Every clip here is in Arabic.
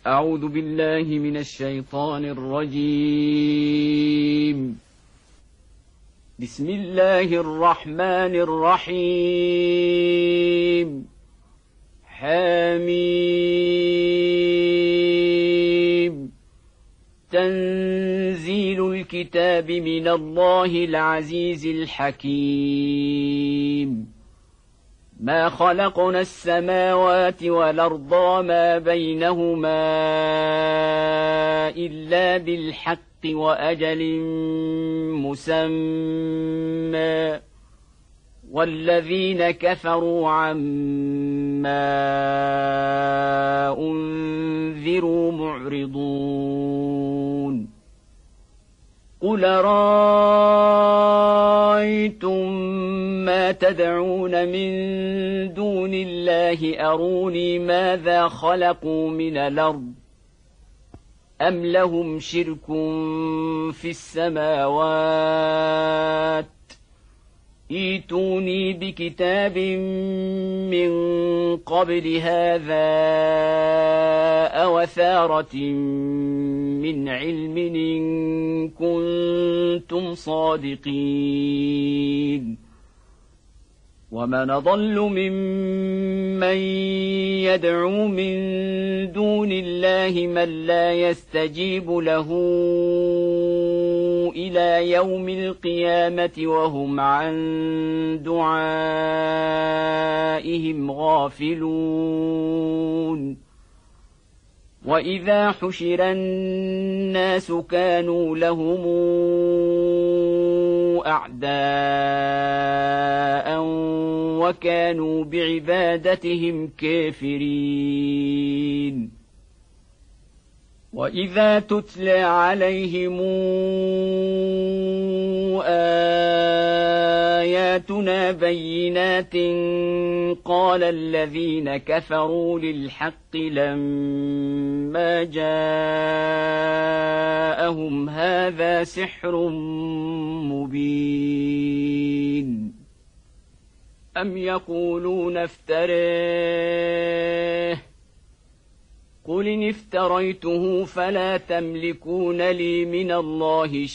أعوذ بالله من الشيطان الرجيم. بسم الله الرحمن الرحيم. حميم. تنزيل الكتاب من الله العزيز الحكيم. ما خلقنا السماوات والأرض وما بينهما إلا بالحق وأجل مسمى، والذين كفروا عما أنذروا معرضون. قل رأيتم ما تدعون من دون الله أروني ماذا خلقوا من الأرض أم لهم شرك في السماوات ائتوني بكتاب من قبل هذا أو أثارة من علم إن كنتم صادقين. ومن أضل ممن يدعو من دون الله من لا يستجيب له إلى يوم القيامة وهم عن دعائهم غافلون. وإذا حشر الناس كانوا لهم أعداء وكانوا بعبادتهم كافرين. وإذا تتلى عليهم آياتنا بينات قال الذين كفروا للحق لما جاءهم هذا سحر مبين. أم يقولون افتريه قل إن افتريته فلا تملكون لي من الله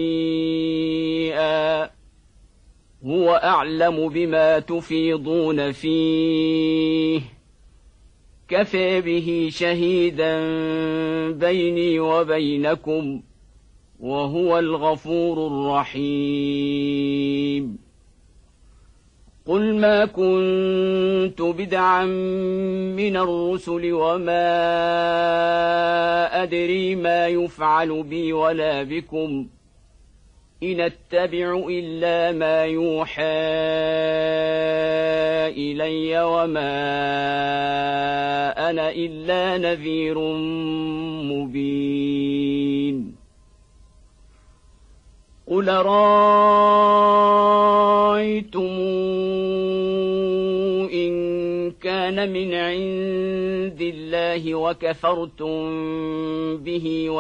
شيئا هو أعلم بما تفيضون فيه كفى به شهيدا بيني وبينكم وهو الغفور الرحيم. قل ما كنت بدعا من الرسل وما أدري ما يفعل بي ولا بكم إن أتبع إلا ما يوحى إلي وما أنا إلا نذير مبين. قل رأيتم إن كان من عند الله وكفرتم به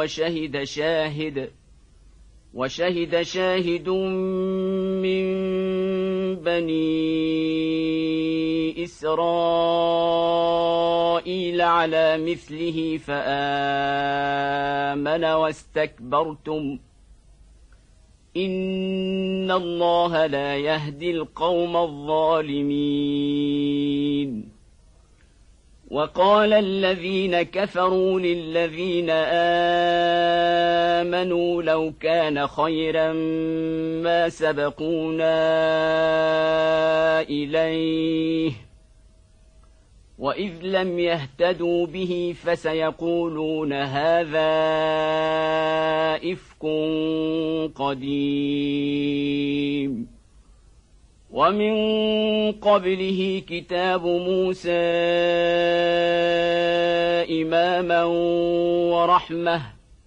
وشهد شاهد من بني إسرائيل على مثله فآمن واستكبرتم إن الله لا يهدي القوم الظالمين. وقال الذين كفروا للذين آمنوا لو كان خيرا ما سبقونا إليه وإذ لم يهتدوا به فسيقولون هذا إفك قديم. ومن قبله كتاب موسى إماما ورحمة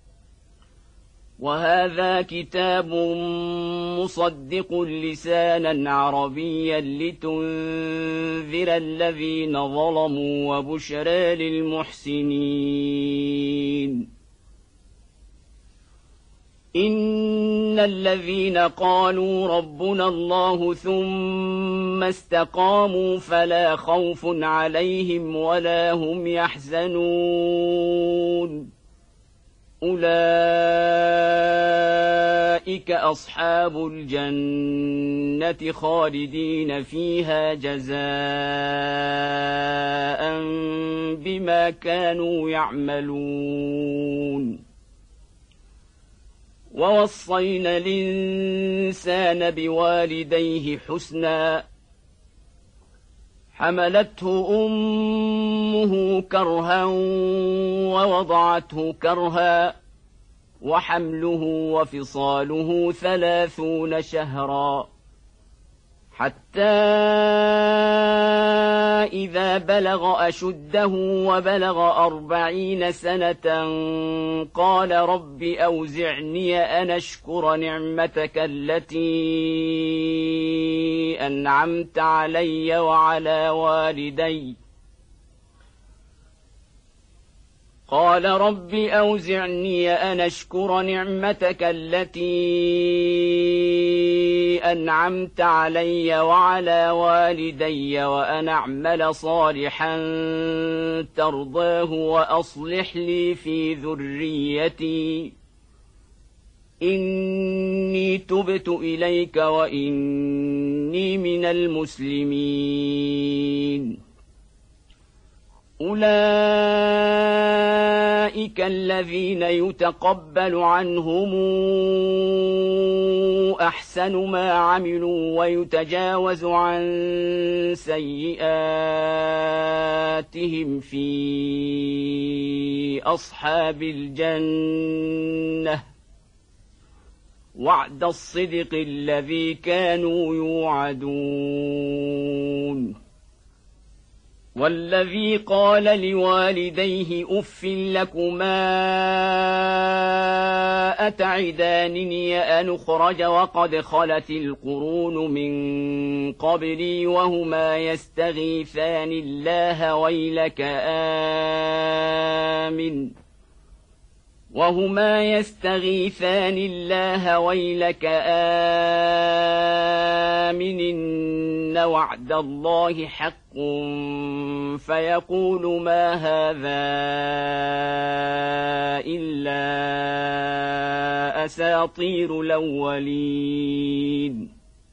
وهذا كتاب مصدق لسانا عربيا لتنذر الذين ظلموا وبشرى للمحسنين. إن الذين قالوا ربنا الله ثم استقاموا فلا خوف عليهم ولا هم يحزنون أولئك أصحاب الجنة خالدين فيها جزاء بما كانوا يعملون ووصينا الإنسان بوالديه حسنا حملته أمه كرها ووضعته كرها وحمله وفصاله 30 شهرا حتى إذا بلغ أشده وبلغ 40 سنة قال رب أوزعني أن أشكر نعمتك التي أنعمت علي وعلى والدي قال رب أوزعني أن أشكر نعمتك التي أنعمت علي وعلى والدي وأن أعمل صالحا ترضاه وأصلح لي في ذريتي إني تبت إليك وإني من المسلمين أولئك الذين يتقبل عنهم أحسن ما عملوا ويتجاوز عن سيئاتهم في أصحاب الجنة وعد الصدق الذي كانوا يوعدون والذي قال لوالديه أف لكما أتعدانني أن أخرج وقد خلت القرون من قبلي وهما يستغيثان الله ويلك آمن إن وعد الله حق فيقول ما هذا إلا أساطير الأولين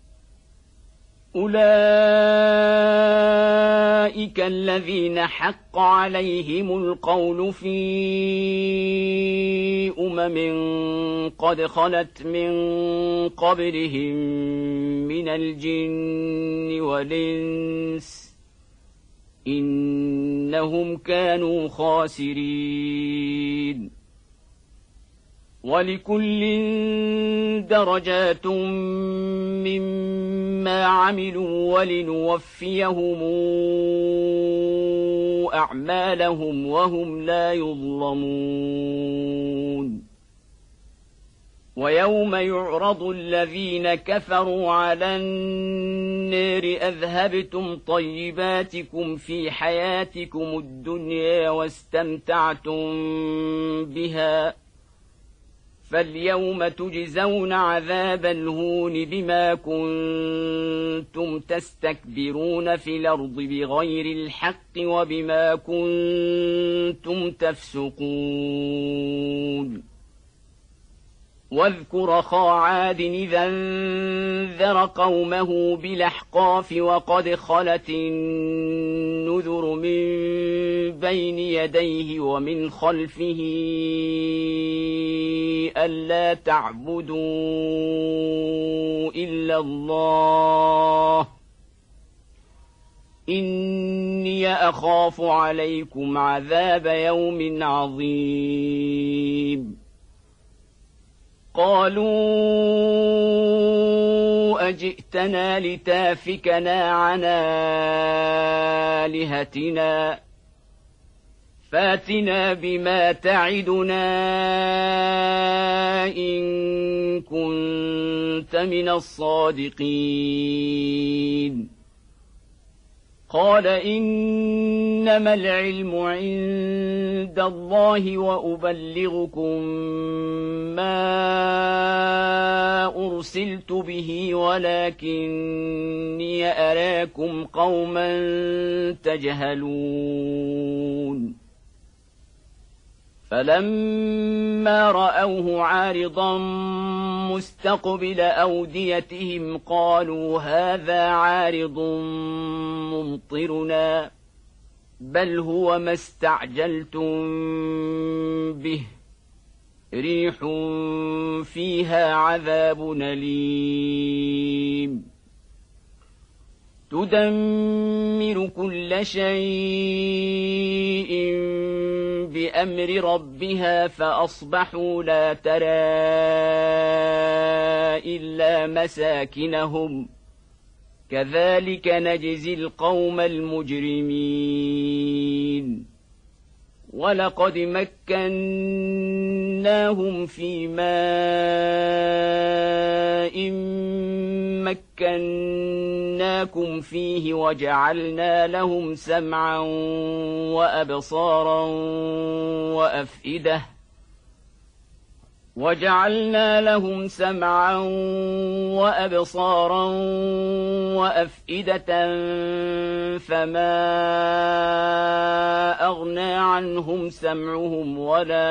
أولئك الذين حق عليهم القول في قد خلت من قبلهم من الجن والإنس إنهم كانوا خاسرين ولكل درجات مما عملوا ولنوفيهم أعمالهم وهم لا يظلمون ويوم يعرض الذين كفروا على النار أذهبتم طيباتكم في حياتكم الدنيا واستمتعتم بها فاليوم تجزون عذاب الهون بما كنتم تستكبرون في الأرض بغير الحق وبما كنتم تفسقون واذكر أخا عاد إذا انذر قومه بالأحقاف وقد خلت النذر من بين يديه ومن خلفه ألا تعبدوا إلا الله إني أخاف عليكم عذاب يوم عظيم قالوا أجئتنا لتافكنا عن آلهتنا فاتنا بما تعدنا إن كنت من الصادقين قال إنما العلم عند الله وأبلغكم ما أرسلت به ولكني أراكم قوما تجهلون فلما رأوه عارضا مستقبل أوديتهم قالوا هذا عارض ممطرنا بل هو ما استعجلتم به ريح فيها عذاب أليم تدمر كل شيء بأمر ربها فأصبحوا لا ترى إلا مساكنهم كذلك نجزي القوم المجرمين ولقد مكناهم في ماء مكناكم فيه وجعلنا لهم سمعا وأبصارا وأفئدة فما أغنى عنهم سمعهم ولا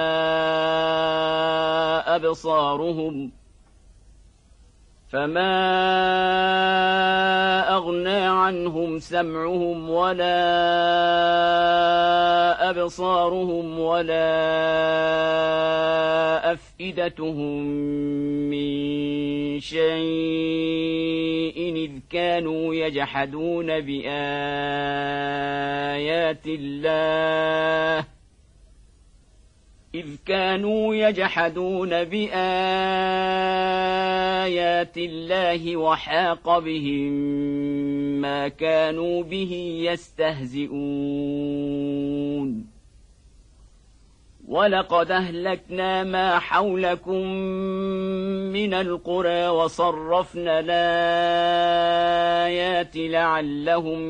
أبصارهم ولا أفئدتهم من شيء إذ كانوا يجحدون بآيات الله وحاق بهم ما كانوا به يستهزئون ولقد أهلكنا ما حولكم من القرى وصرفنا الآيات لعلهم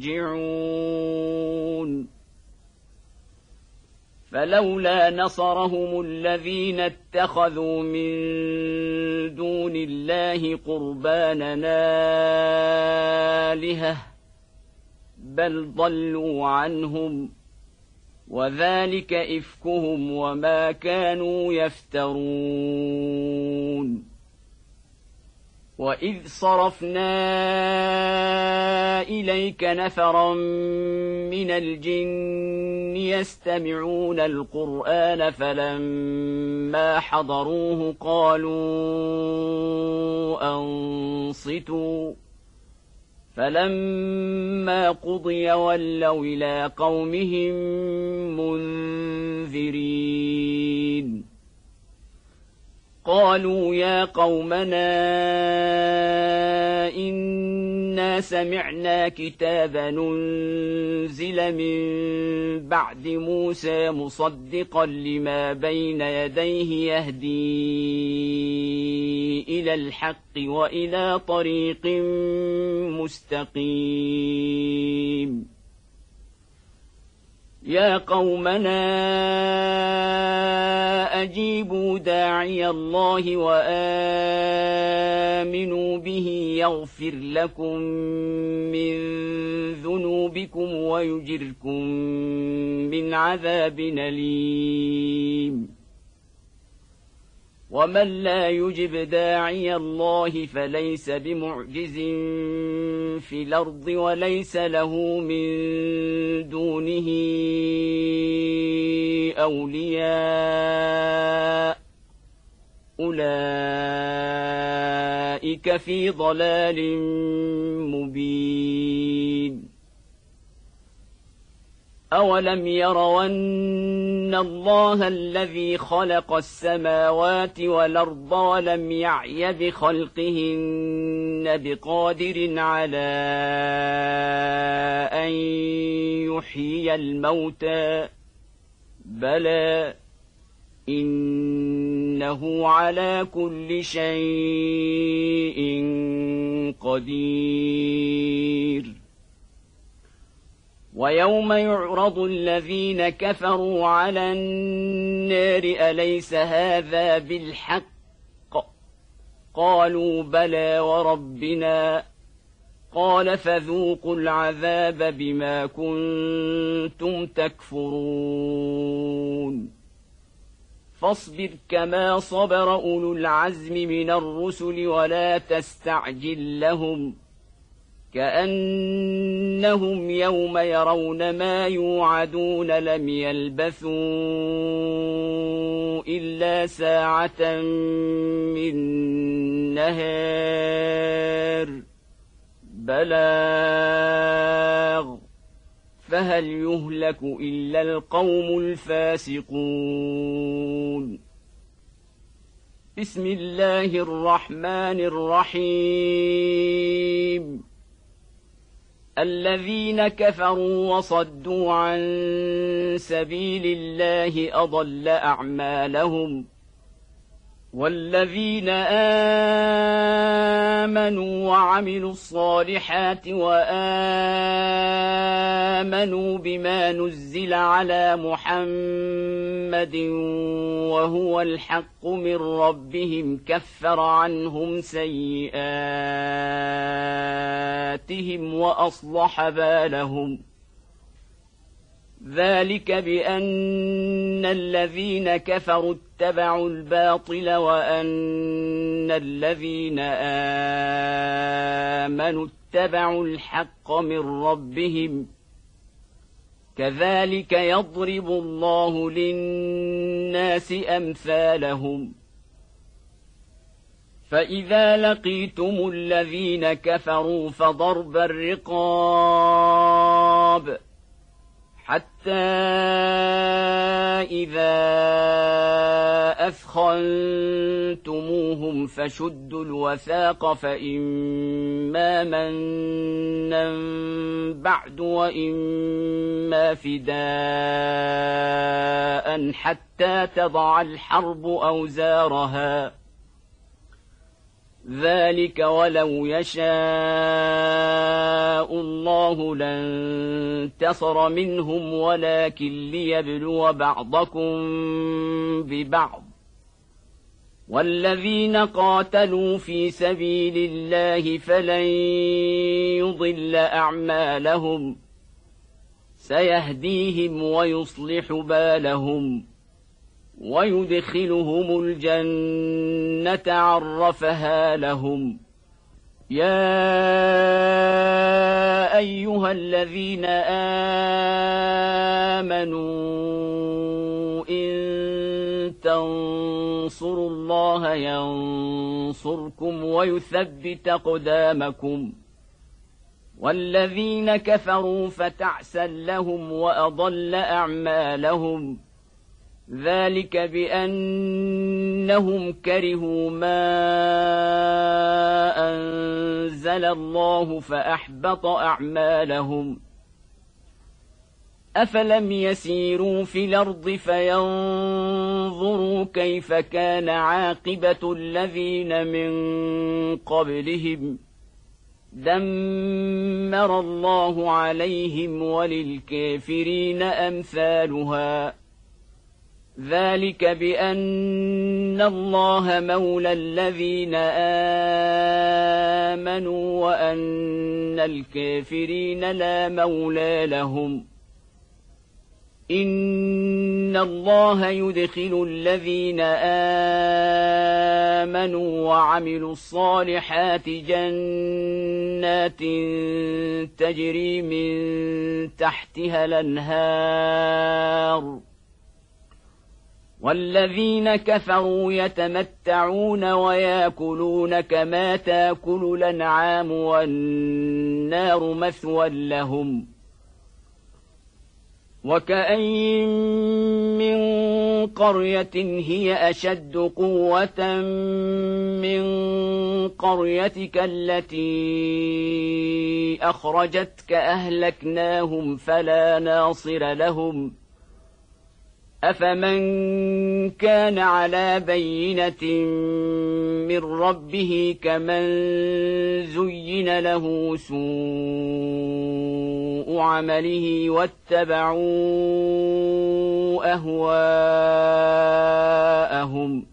يرجعون فلولا نصرهم الذين اتخذوا من دون الله قربانا آلهة بل ضلوا عنهم وذلك إفكهم وما كانوا يفترون وإذ صرفنا إليك نفرا من الجن يستمعون القرآن فلما حضروه قالوا أنصتوا فلما قضي ولوا إلى قومهم منذرين قالوا يا قومنا إنا سمعنا كتابا أنزل من بعد موسى مصدقا لما بين يديه يهدي إلى الحق وإلى طريق مستقيم يا قومنا أجيبوا داعي الله وآمنوا به يغفر لكم من ذنوبكم ويجركم من عذاب أليم ومن لا يجب داعي الله فليس بمعجز في الأرض وليس له من دونه أولياء أولئك في ضلال مبين أولم يروا أن الله الذي خلق السماوات والأرض ولم يعي بخلقهن بقادر على أن يحيي الموتى بلى إنه على كل شيء قدير ويوم يعرض الذين كفروا على النار أليس هذا بالحق قالوا بلى وربنا قال فذوقوا العذاب بما كنتم تكفرون فاصبر كما صبر أولو العزم من الرسل ولا تستعجل لهم كأنهم يوم يرون ما يوعدون لم يلبثوا إلا ساعة من نهار بلاغ فهل يهلك إلا القوم الفاسقون. بسم الله الرحمن الرحيم. الذين كفروا وصدوا عن سبيل الله أضل أعمالهم والذين آمنوا وعملوا الصالحات وآمنوا بما نزل على محمد وهو الحق من ربهم كفر عنهم سيئاتهم وأصلح بالهم ذلك بأن الذين كفروا اتبعوا الباطل وأن الذين آمنوا اتبعوا الحق من ربهم كذلك يضرب الله للناس أمثالهم فإذا لقيتم الذين كفروا فضرب الرقاب حتى إذا أثخنتموهم فشدوا الوثاق فإما منا بعد وإما فداء حتى تضع الحرب أوزارها ذلك ولو يشاء الله لانتصر منهم ولكن ليبلو بعضكم ببعض والذين قاتلوا في سبيل الله فلن يضل أعمالهم سيهديهم ويصلح بالهم ويدخلهم الجنة عرفها لهم. يا أيها الذين آمنوا إن تنصروا الله ينصركم ويثبت أقدامكم والذين كفروا فتعسا لهم وأضل أعمالهم ذلك بأنهم كرهوا ما أنزل الله فأحبط أعمالهم. أفلم يسيروا في الأرض فينظروا كيف كان عاقبة الذين من قبلهم دمر الله عليهم وللكافرين أمثالها ذلك بأن الله مولى الذين آمنوا وأن الكافرين لا مولى لهم. إن الله يدخل الذين آمنوا وعملوا الصالحات جنات تجري من تحتها الأنهار والذين كفروا يتمتعون ويأكلون كما تأكل الأنعام والنار مثوى لهم. وكأين من قرية هي أشد قوة من قريتك التي أخرجتك أهلكناهم فلا ناصر لهم. أفمن كان على بينة من ربه كمن زين له سوء عمله واتبعوا أهواءهم.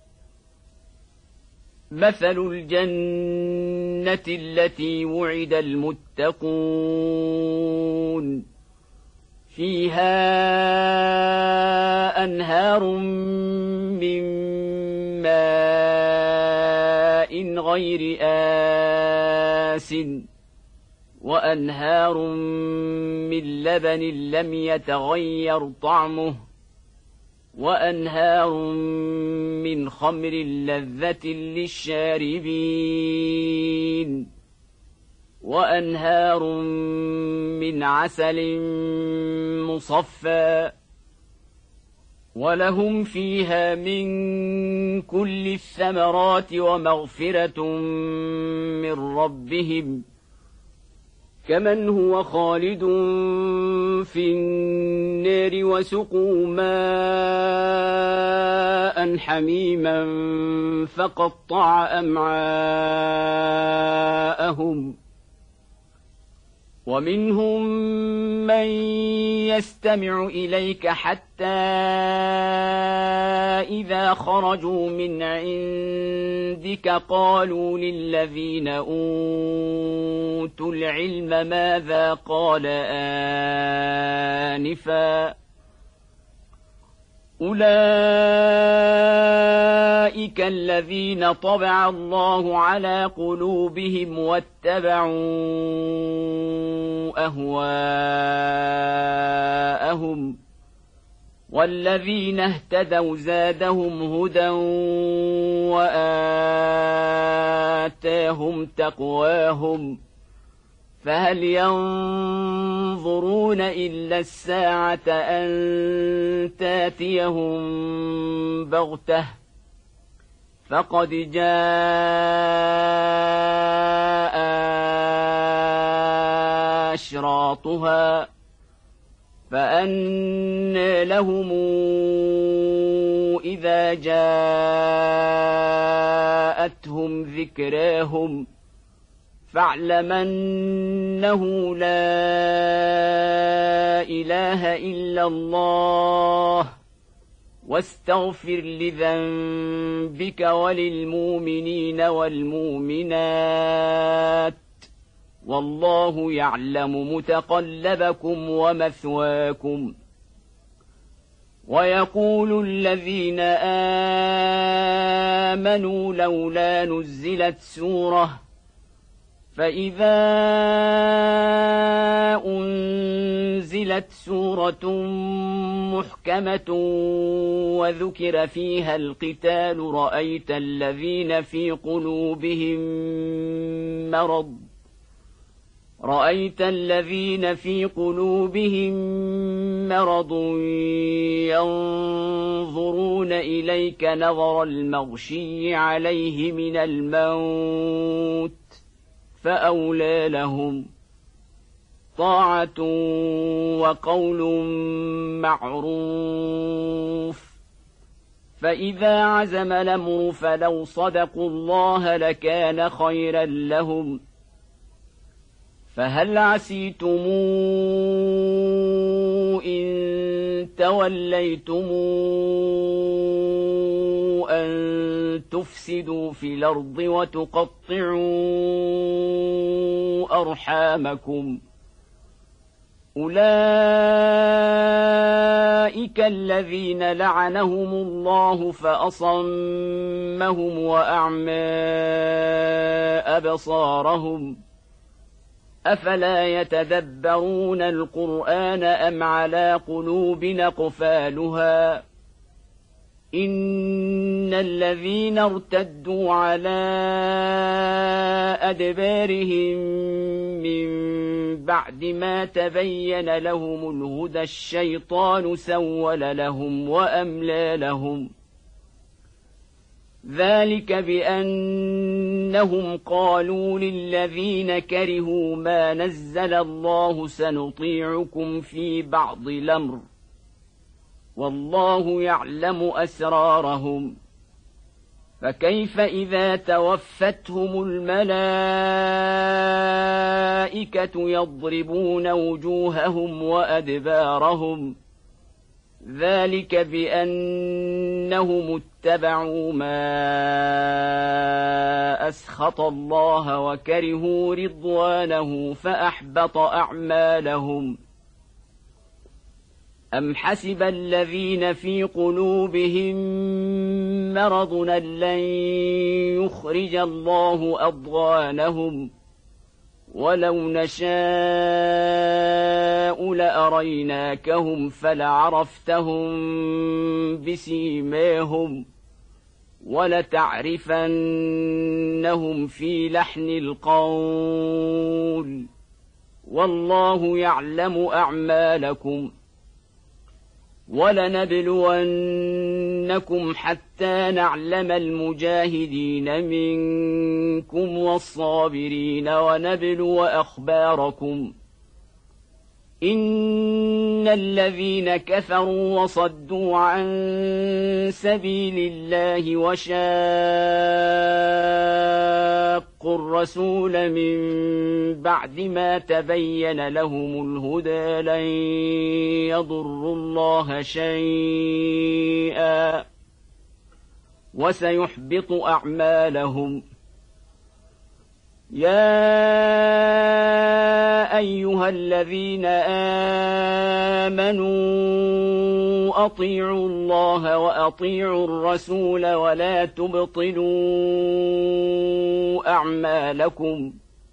مثل الجنة التي وعد المتقون فيها أنهار من ماء غير آسن وأنهار من لبن لم يتغير طعمه وأنهار من خمر لذة للشاربين وأنهار من عسل مصفى ولهم فيها من كل الثمرات ومغفرة من ربهم كمن هو خالد في النار وسقوا ماء حميما فقطع أمعاءهم ومنهم من يستمع إليك حتى إذا خرجوا من عندك قالوا للذين أوتوا العلم ماذا قال آنفا أولئك الذين طبع الله على قلوبهم واتبعوا أهواءهم والذين اهتدوا زادهم هدى وآتاهم تقواهم فهل ينظرون إلا الساعة أن تاتيهم بغتة فقد جاء أشراطها فأنى لهم إذا جاءتهم ذكراهم فاعلم أنه لا إله إلا الله واستغفر لذنبك وللمؤمنين والمؤمنات والله يعلم متقلبكم ومثواكم ويقول الذين آمنوا لولا نزلت سورة فإذا أنزلت سورة محكمة وذكر فيها القتال رأيت الذين في قلوبهم مرض ينظرون إليك نظر المغشي عليه من الموت فأولى لهم طاعة وقول معروف فإذا عزم الأمر فلو صدقوا الله لكان خيرا لهم فهل عسيتم إن توليتم أن تفسدوا في الأرض وتقطعوا أرحامكم أولئك الذين لعنهم الله فأصمهم وأعمى أبصارهم أفلا يتدبرون القرآن أم على قلوب أقفالها إن الذين ارتدوا على أدبارهم من بعد ما تبين لهم الهدى الشيطان سول لهم وأملى لهم ذلك بأنهم قالوا للذين كرهوا ما نزل الله سنطيعكم في بعض الأمر والله يعلم أسرارهم فكيف إذا توفتهم الملائكة يضربون وجوههم وأدبارهم ذلك بأنهم اتبعوا ما أسخط الله وكرهوا رضوانه فأحبط أعمالهم أم حسب الذين في قلوبهم مرض أن لن يخرج الله أضغانهم ولو نشاء لأريناكهم فلعرفتهم بسيماهم ولتعرفنهم في لحن القول والله يعلم أعمالكم ولنبلونكم حتى نعلم المجاهدين منكم والصابرين ونبلو أخباركم إن الذين كفروا وصدوا عن سبيل الله وشاقوا الرسول من بعد ما تبين لهم الهدى لن يضروا الله شيئا وسيحبط أعمالهم يا أيها الذين آمنوا أطيعوا الله وأطيعوا الرسول ولا تبطلوا أعمالكم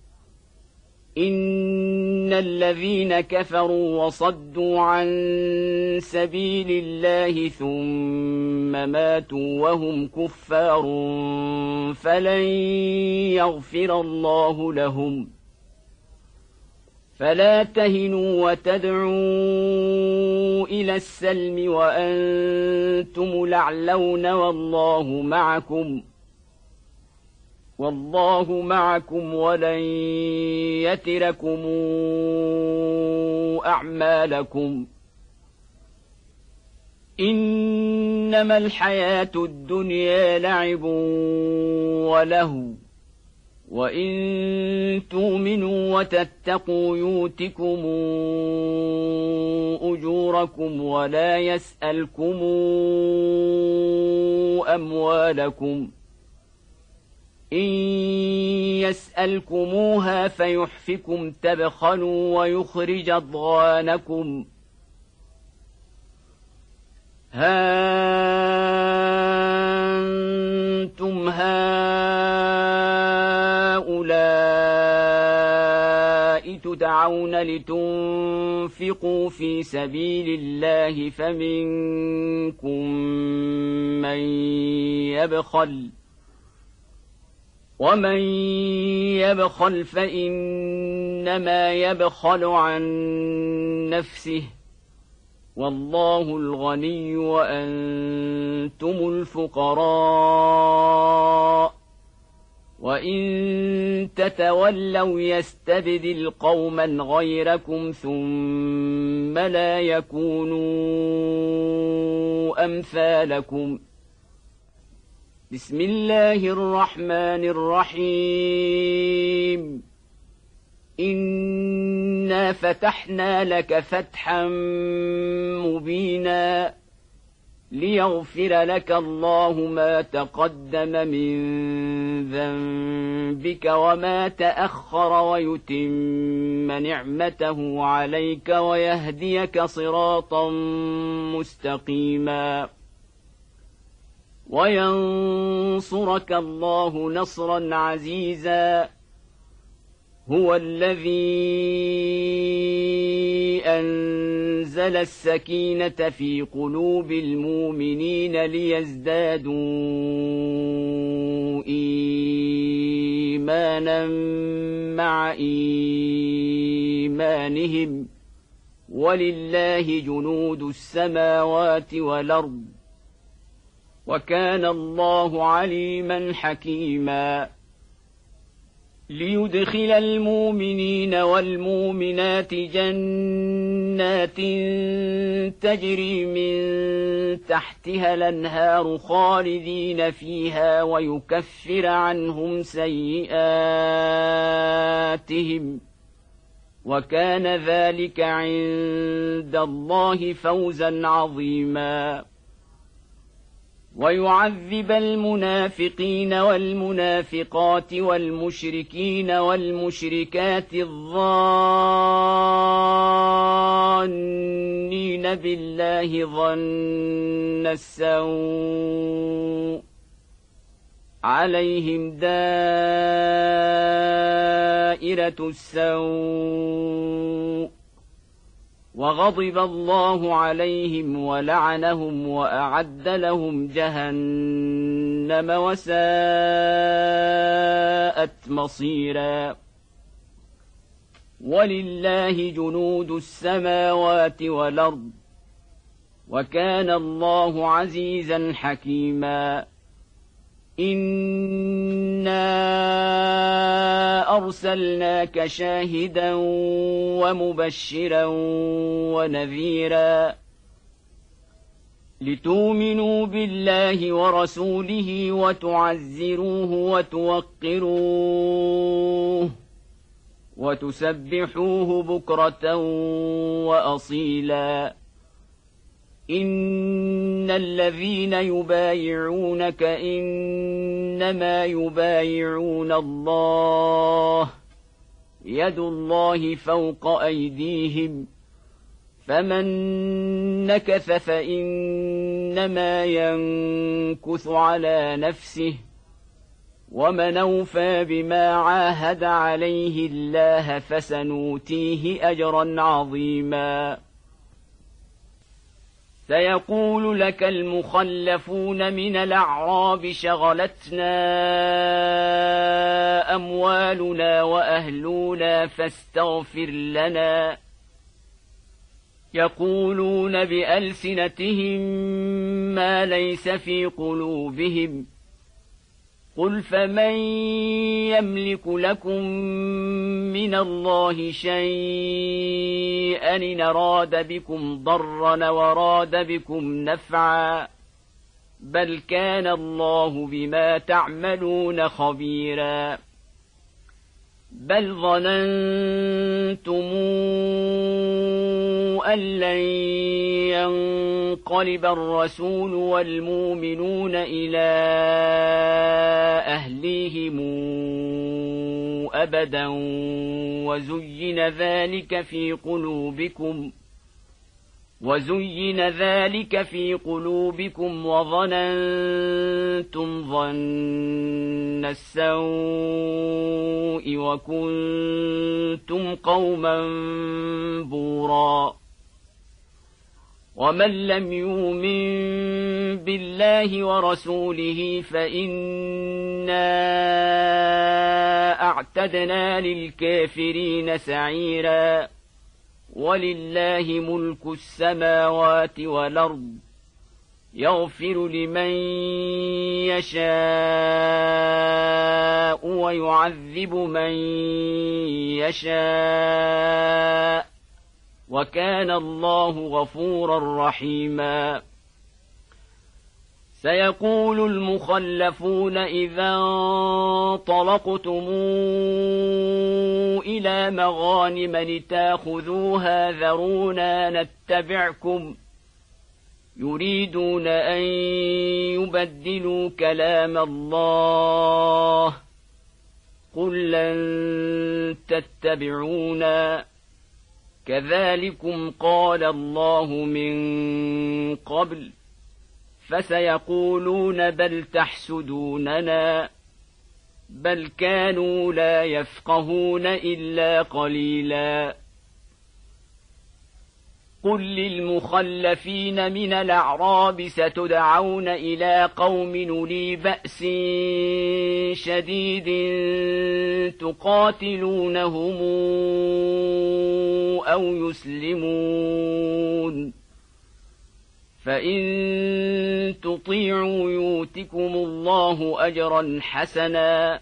إن الذين كفروا وصدوا عن سبيل الله ثم ماتوا وهم كفار فلن يغفر الله لهم فلا تهنوا وتدعوا إلى السلم وأنتم الأعلون والله معكم ولن يتركم أعمالكم إنما الحياة الدنيا لعب ولهو وإن تؤمنوا وتتقوا يؤتكم أجوركم ولا يسألكم أموالكم إن يسألكموها فيحفكم تبخلوا ويخرج أضغانكم ها أنتم هؤلاء تدعون لتنفقوا في سبيل الله فمنكم من يبخل ومن يبخل فإنما يبخل عن نفسه والله الغني وأنتم الفقراء وإن تتولوا يستبدل قوما غيركم ثم لا يكونوا أمثالكم بسم الله الرحمن الرحيم إنا فتحنا لك فتحا مبينا ليغفر لك الله ما تقدم من ذنبك وما تأخر ويتم نعمته عليك ويهديك صراطا مستقيما وينصرك الله نصرا عزيزا هو الذي أنزل السكينة في قلوب المؤمنين ليزدادوا إيمانا مع إيمانهم ولله جنود السماوات والأرض وكان الله عليما حكيما ليدخل المؤمنين والمؤمنات جنات تجري من تحتها الأنهار خالدين فيها ويكفر عنهم سيئاتهم وكان ذلك عند الله فوزا عظيما ويعذب المنافقين والمنافقات والمشركين والمشركات الظالمين الظانين بالله ظن السوء عليهم دائرة السوء وغضب الله عليهم ولعنهم وأعد لهم جهنم وساءت مصيرا ولله جنود السماوات والأرض وكان الله عزيزا حكيما إنا أرسلناك شاهدا ومبشرا ونذيرا لتؤمنوا بالله ورسوله وتعزروه وتوقروه وتسبحوه بكرة وأصيلا إن الذين يبايعونك إنما يبايعون الله يد الله فوق أيديهم فمن نكث فإنما ينكث على نفسه ومن أوفى بما عاهد عليه الله فسنؤتيه أجرا عظيما سيقول لك المخلفون من الأعراب شغلتنا أموالنا وأهلنا فاستغفر لنا يقولون بألسنتهم ما ليس في قلوبهم قل فمن يملك لكم من الله شيئا إن أراد بكم ضرا وراد بكم نفعا بل كان الله بما تعملون خبيرا بل ظننتم أن لن ينقلب الرسول والمؤمنون إلى أهليهم أبدا وزين ذلك في قلوبكم وظننتم ظن السوء وكنتم قوما بورا ومن لم يؤمن بالله ورسوله فإنا أعتدنا للكافرين سعيرا ولله ملك السماوات والأرض يغفر لمن يشاء ويعذب من يشاء وكان الله غفورا رحيما سيقول المخلفون إذا انطلقتم إلى مغانم لتاخذوها ذرونا نتبعكم يريدون أن يبدلوا كلام الله قل لن تتبعونا كذلكم قال الله من قبل فسيقولون بل تحسدوننا بل كانوا لا يفقهون إلا قليلا قل للمخلفين من الأعراب ستدعون إلى قوم أولي بأس شديد تقاتلونهم أو يسلمون فإن تطيعوا يؤتكم الله أجرا حسنا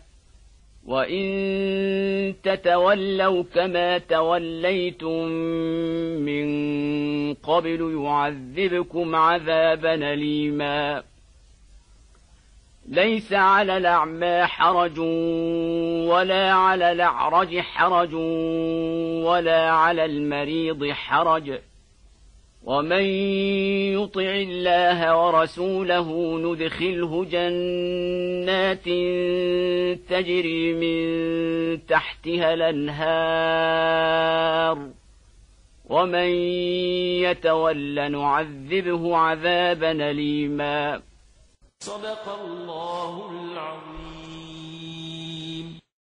وإن تتولوا كما توليتم من قبل يعذبكم عذابا أليما ليس على الأعمى حرج ولا على الأعرج حرج ولا على المريض حرج ومن يطع الله ورسوله ندخله جنات تجري من تحتها الأنهار ومن يتول نعذبه عذابا أليما. صدق الله العظيم.